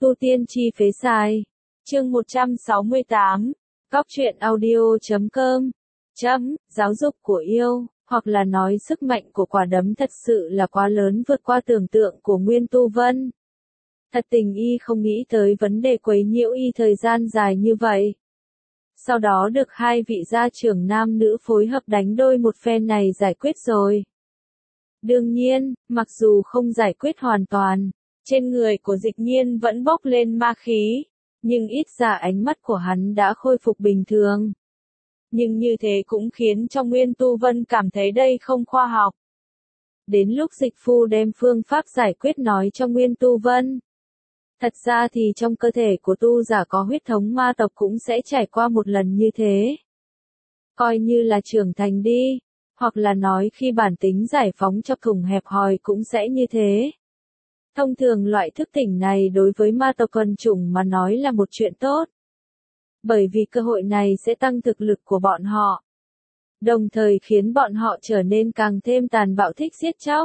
Tu tiên chi phế sai. Chương 168. Góc truyện audio.com. Giáo dục của yêu, hoặc là nói sức mạnh của quả đấm thật sự là quá lớn vượt qua tưởng tượng của Nguyên Tu Vân. Thật tình y không nghĩ tới vấn đề quấy nhiễu y thời gian dài như vậy. Sau đó được hai vị gia trưởng nam nữ phối hợp đánh đôi một phen này giải quyết rồi. Đương nhiên, mặc dù không giải quyết hoàn toàn, trên người của Dịch Nhiên vẫn bốc lên ma khí, nhưng ít ra ánh mắt của hắn đã khôi phục bình thường. Nhưng như thế cũng khiến cho Nguyên Tu Vân cảm thấy đây không khoa học. Đến lúc Dịch Phu đem phương pháp giải quyết nói cho Nguyên Tu Vân. Thật ra thì trong cơ thể của tu giả có huyết thống ma tộc cũng sẽ trải qua một lần như thế. Coi như là trưởng thành đi, hoặc là nói khi bản tính giải phóng cho thùng hẹp hòi cũng sẽ như thế. Thông thường loại thức tỉnh này đối với ma tộc quần chủng mà nói là một chuyện tốt. Bởi vì cơ hội này sẽ tăng thực lực của bọn họ. Đồng thời khiến bọn họ trở nên càng thêm tàn bạo thích giết chóc.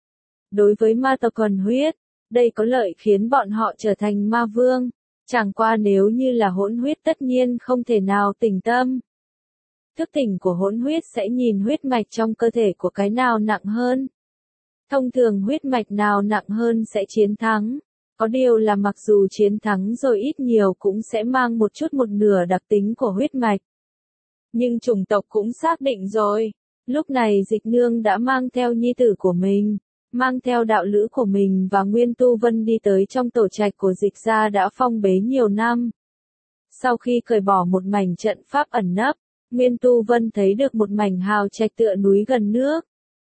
Đối với ma tộc quần huyết, đây có lợi khiến bọn họ trở thành ma vương. Chẳng qua nếu như là hỗn huyết tất nhiên không thể nào tỉnh tâm. Thức tỉnh của hỗn huyết sẽ nhìn huyết mạch trong cơ thể của cái nào nặng hơn. Thông thường huyết mạch nào nặng hơn sẽ chiến thắng. Có điều là mặc dù chiến thắng rồi ít nhiều cũng sẽ mang một chút một nửa đặc tính của huyết mạch. Nhưng chủng tộc cũng xác định rồi. Lúc này Dịch Nương đã mang theo nhi tử của mình, mang theo đạo lữ của mình và Nguyên Tu Vân đi tới trong tổ trạch của Dịch gia đã phong bế nhiều năm. Sau khi cởi bỏ một mảnh trận pháp ẩn nấp, Nguyên Tu Vân thấy được một mảnh hào trạch tựa núi gần nước.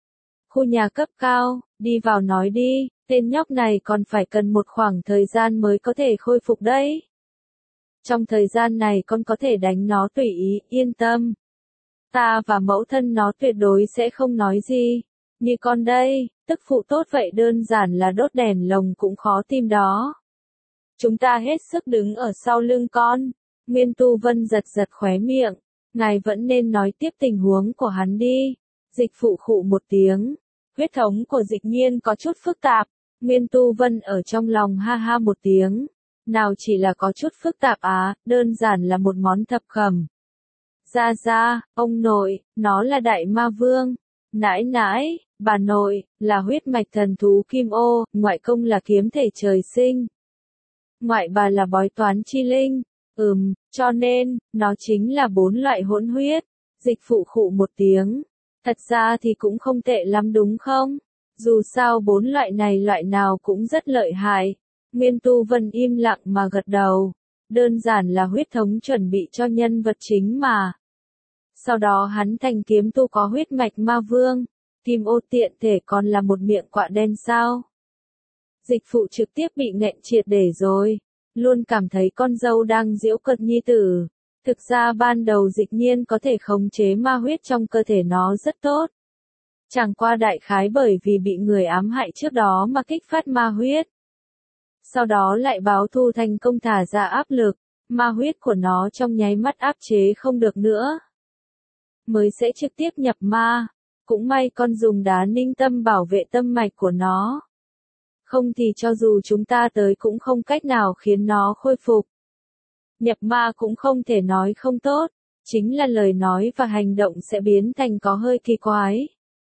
Khu nhà cấp cao, đi vào nói đi, tên nhóc này còn phải cần một khoảng thời gian mới có thể khôi phục đấy. Trong thời gian này con có thể đánh nó tùy ý, yên tâm. Ta và mẫu thân nó tuyệt đối sẽ không nói gì. Như con đây, tức phụ tốt vậy đơn giản là đốt đèn lồng cũng khó tìm đó. Chúng ta hết sức đứng ở sau lưng con. Nguyên Tu Vân giật giật khóe miệng. Ngài vẫn nên nói tiếp tình huống của hắn đi. Dịch phụ khụ một tiếng. Huyết thống của Dịch Nhiên có chút phức tạp. Nguyên Tu Vân ở trong lòng ha ha một tiếng. Nào chỉ là có chút phức tạp đơn giản là một món thập cẩm. Gia, ông nội, nó là đại ma vương. Nãi nãi, bà nội, là huyết mạch thần thú kim ô, ngoại công là kiếm thể trời sinh. Ngoại bà là bói toán chi linh. Cho nên, nó chính là 4 loại hỗn huyết. Dịch phụ khụ một tiếng. Thật ra thì cũng không tệ lắm đúng không? Dù sao 4 loại này loại nào cũng rất lợi hại. Nguyên Tu Vân im lặng mà gật đầu. Đơn giản là huyết thống chuẩn bị cho nhân vật chính mà. Sau đó hắn thành kiếm tu có huyết mạch ma vương. Kim ô tiện thể còn là một miệng quạ đen sao? Dịch phụ trực tiếp bị nghẹn triệt để rồi. Luôn cảm thấy con dâu đang giễu cợt nhi tử. Thực ra ban đầu Dịch Nhiên có thể khống chế ma huyết trong cơ thể nó rất tốt. Chẳng qua đại khái bởi vì bị người ám hại trước đó mà kích phát ma huyết. Sau đó lại báo thù thành công thả ra áp lực, ma huyết của nó trong nháy mắt áp chế không được nữa. Mới sẽ trực tiếp nhập ma, cũng may con dùng đá ninh tâm bảo vệ tâm mạch của nó. Không thì cho dù chúng ta tới cũng không cách nào khiến nó khôi phục. Nhập ma cũng không thể nói không tốt, chính là lời nói và hành động sẽ biến thành có hơi kỳ quái.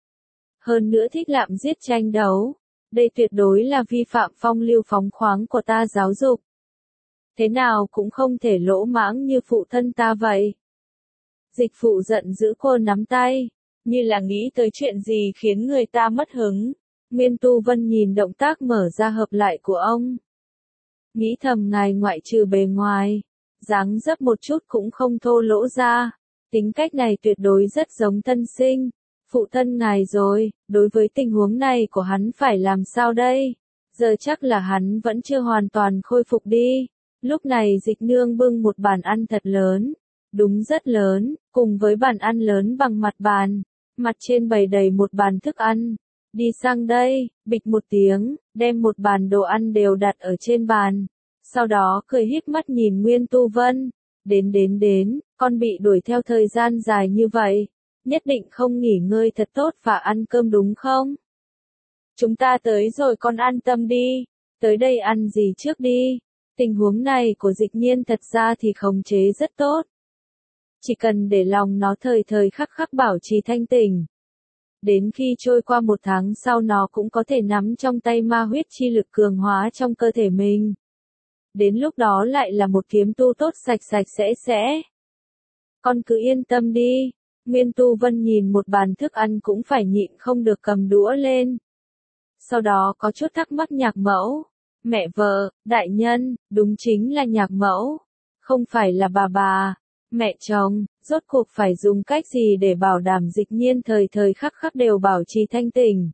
Hơn nữa thích lạm giết tranh đấu, đây tuyệt đối là vi phạm phong lưu phóng khoáng của ta giáo dục. Thế nào cũng không thể lỗ mãng như phụ thân ta vậy. Dịch phụ giận dữ cô nắm tay, như là nghĩ tới chuyện gì khiến người ta mất hứng. Nguyên Tu Vân nhìn động tác mở ra hợp lại của ông. Nghĩ thầm ngài ngoại trừ bề ngoài, dáng dấp một chút cũng không thô lỗ ra. Tính cách này tuyệt đối rất giống thân sinh. Phụ thân ngài rồi, đối với tình huống này của hắn phải làm sao đây? Giờ chắc là hắn vẫn chưa hoàn toàn khôi phục đi. Lúc này Dịch Nương bưng một bàn ăn thật lớn. Đúng rất lớn, cùng với bàn ăn lớn bằng mặt bàn. Mặt trên bày đầy một bàn thức ăn. Đi sang đây, bịch một tiếng, đem một bàn đồ ăn đều đặt ở trên bàn. Sau đó cười híp mắt nhìn Nguyên Tu Vân. Đến, con bị đuổi theo thời gian dài như vậy. Nhất định không nghỉ ngơi thật tốt và ăn cơm đúng không? Chúng ta tới rồi con an tâm đi. Tới đây ăn gì trước đi? Tình huống này của Dịch Nhiên thật ra thì khống chế rất tốt. Chỉ cần để lòng nó thời thời khắc khắc bảo trì thanh tỉnh. Đến khi trôi qua 1 tháng sau nó cũng có thể nắm trong tay ma huyết chi lực cường hóa trong cơ thể mình. Đến lúc đó lại là một kiếm tu tốt sạch sạch sẽ. Con cứ yên tâm đi. Nguyên Tu Vân nhìn một bàn thức ăn cũng phải nhịn không được cầm đũa lên. Sau đó có chút thắc mắc Nhạc Mẫu. Mẹ vợ, đại nhân, đúng chính là Nhạc Mẫu. Không phải là bà. Mẹ chồng, rốt cuộc phải dùng cách gì để bảo đảm Dịch Nhiên thời thời khắc khắc đều bảo trì thanh tỉnh.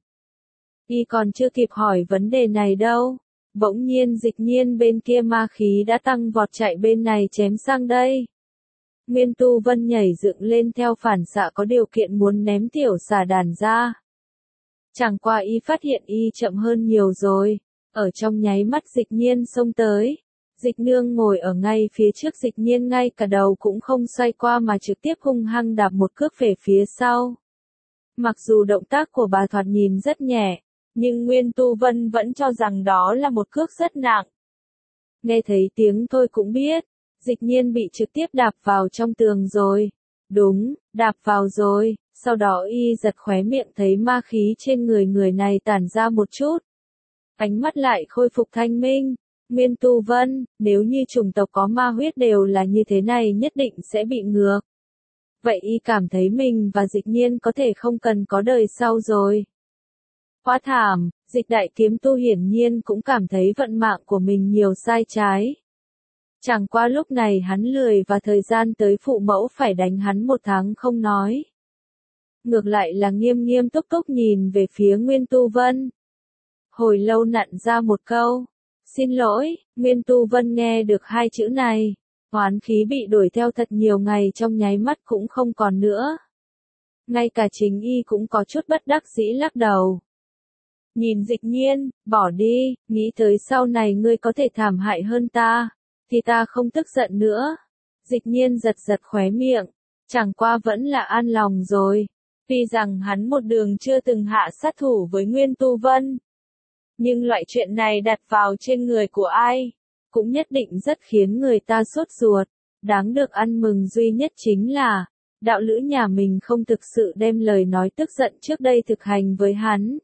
Y còn chưa kịp hỏi vấn đề này đâu. Bỗng nhiên Dịch Nhiên bên kia ma khí đã tăng vọt chạy bên này chém sang đây. Nguyên Tu Vân nhảy dựng lên theo phản xạ có điều kiện muốn ném tiểu xà đàn ra. Chẳng qua y phát hiện y chậm hơn nhiều rồi. Ở trong nháy mắt Dịch Nhiên xông tới. Dịch Nương ngồi ở ngay phía trước Dịch Nhiên ngay cả đầu cũng không xoay qua mà trực tiếp hung hăng đạp một cước về phía sau. Mặc dù động tác của bà thoạt nhìn rất nhẹ, nhưng Nguyên Tu Vân vẫn cho rằng đó là một cước rất nặng. Nghe thấy tiếng thôi cũng biết, Dịch Nhiên bị trực tiếp đạp vào trong tường rồi. Đúng, đạp vào rồi, sau đó y giật khóe miệng thấy ma khí trên người này tản ra một chút. Ánh mắt lại khôi phục thanh minh. Nguyên Tu Vân, nếu như chủng tộc có ma huyết đều là như thế này nhất định sẽ bị ngược. Vậy y cảm thấy mình và Dịch Nhiên có thể không cần có đời sau rồi. Quá thảm, Dịch đại kiếm tu hiển nhiên cũng cảm thấy vận mạng của mình nhiều sai trái. Chẳng qua lúc này hắn lười và thời gian tới phụ mẫu phải đánh hắn 1 tháng không nói. Ngược lại là nghiêm túc nhìn về phía Nguyên Tu Vân. Hồi lâu nặn ra một câu. Xin lỗi, Nguyên Tu Vân nghe được 2 chữ này. Oán khí bị đuổi theo thật nhiều ngày trong nháy mắt cũng không còn nữa. Ngay cả chính y cũng có chút bất đắc dĩ lắc đầu. Nhìn Dịch Nhiên, bỏ đi, nghĩ tới sau này ngươi có thể thảm hại hơn ta, thì ta không tức giận nữa. Dịch Nhiên giật khóe miệng, chẳng qua vẫn là an lòng rồi. Tuy rằng hắn một đường chưa từng hạ sát thủ với Nguyên Tu Vân. Nhưng loại chuyện này đặt vào trên người của ai, cũng nhất định rất khiến người ta sốt ruột. Đáng được ăn mừng duy nhất chính là, đạo lữ nhà mình không thực sự đem lời nói tức giận trước đây thực hành với hắn.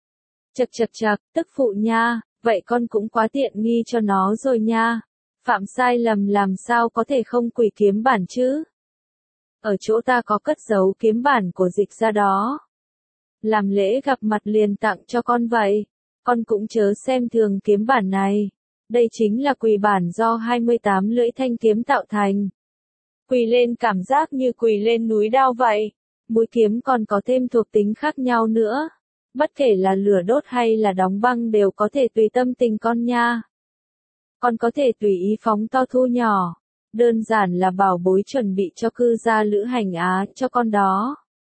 Chậc, tức phụ nha, vậy con cũng quá tiện nghi cho nó rồi nha. Phạm sai lầm làm sao có thể không quỳ kiếm bản chứ? Ở chỗ ta có cất giấu kiếm bản của Dịch ra đó. Làm lễ gặp mặt liền tặng cho con vậy. Con cũng chớ xem thường kiếm bản này. Đây chính là quỳ bản do 28 lưỡi thanh kiếm tạo thành. Quỳ lên cảm giác như quỳ lên núi đao vậy. Mũi kiếm còn có thêm thuộc tính khác nhau nữa. Bất kể là lửa đốt hay là đóng băng đều có thể tùy tâm tình con nha. Con có thể tùy ý phóng to thu nhỏ. Đơn giản là bảo bối chuẩn bị cho cư gia lữ hành Á cho con đó.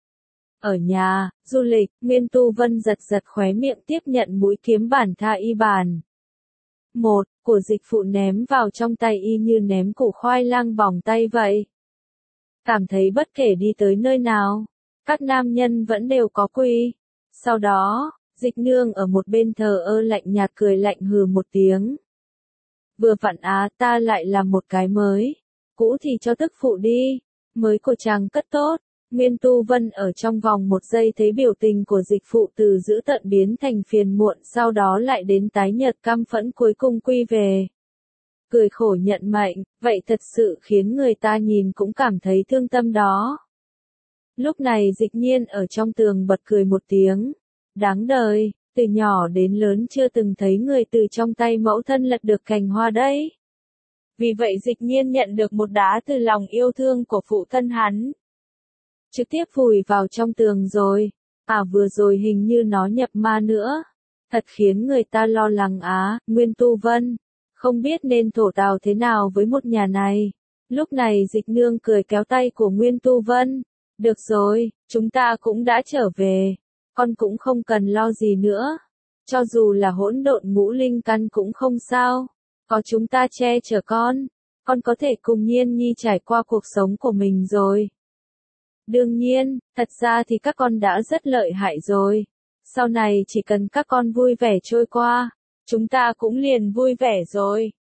Ở nhà, du lịch, Nguyên Tu Vân giật khóe miệng tiếp nhận mũi kiếm bản tha y bản. Một, của Dịch phụ ném vào trong tay y như ném củ khoai lang bỏng tay vậy. Cảm thấy bất kể đi tới nơi nào, các nam nhân vẫn đều có quy. Sau đó, Dịch Nương ở một bên thờ ơ lạnh nhạt cười lạnh hừ một tiếng. Vừa vặn ta lại làm một cái mới. Cũ thì cho tức phụ đi. Mới của chàng cất tốt. Nguyên Tu Vân ở trong vòng 1 giây thấy biểu tình của Dịch phụ từ dữ tợn biến thành phiền muộn, sau đó lại đến tái nhợt căm phẫn cuối cùng quy về. Cười khổ nhận mệnh, vậy thật sự khiến người ta nhìn cũng cảm thấy thương tâm đó. Lúc này Dịch Nhiên ở trong tường bật cười một tiếng. Đáng đời, từ nhỏ đến lớn chưa từng thấy người từ trong tay mẫu thân lật được cành hoa đấy. Vì vậy Dịch Nhiên nhận được một đá từ lòng yêu thương của phụ thân hắn. Trực tiếp vùi vào trong tường rồi. Vừa rồi hình như nó nhập ma nữa. Thật khiến người ta lo lắng Nguyên Tu Vân. Không biết nên thổ tào thế nào với một nhà này. Lúc này Dịch Nương cười kéo tay của Nguyên Tu Vân. Được rồi, chúng ta cũng đã trở về. Con cũng không cần lo gì nữa. Cho dù là hỗn độn ngũ linh căn cũng không sao. Có chúng ta che chở con có thể cùng Nhiên Nhi trải qua cuộc sống của mình rồi. Đương nhiên, thật ra thì các con đã rất lợi hại rồi. Sau này chỉ cần các con vui vẻ trôi qua, chúng ta cũng liền vui vẻ rồi.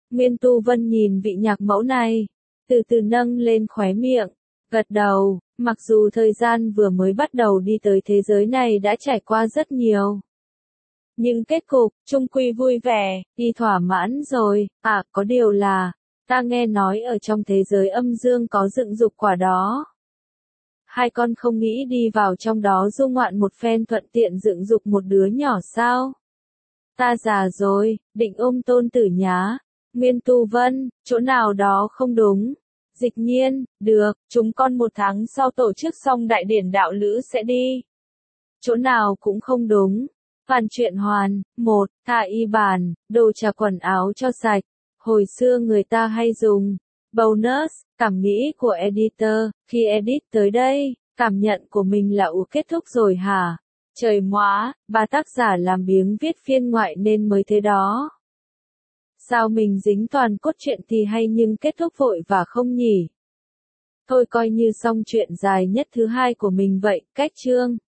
Nguyên Tu Vân nhìn vị nhạc mẫu này, từ từ nâng lên khóe miệng, gật đầu, mặc dù thời gian vừa mới bắt đầu đi tới thế giới này đã trải qua rất nhiều. Nhưng kết cục, chung quy vui vẻ, y thỏa mãn rồi, có điều là, ta nghe nói ở trong thế giới âm dương có dựng dục quả đó. Hai con không nghĩ đi vào trong đó du ngoạn một phen thuận tiện dựng dục một đứa nhỏ sao? Ta già rồi, định ôm tôn tử nhá. Nguyên Tu Vân, chỗ nào đó không đúng. Dịch Nhiên, được, chúng con 1 tháng sau tổ chức xong đại điển đạo lữ sẽ đi. Chỗ nào cũng không đúng. Phàn Truyện Hoàn, 1, thả y bàn, đồ trà quần áo cho sạch. Hồi xưa người ta hay dùng. Bonus, cảm nghĩ của editor, khi edit tới đây, cảm nhận của mình là kết thúc rồi hả? Trời móa, bà tác giả làm biếng viết phiên ngoại nên mới thế đó. Sao mình dính toàn cốt truyện thì hay nhưng kết thúc vội và không nhỉ? Thôi coi như xong chuyện dài nhất thứ 2 của mình vậy, cách chương.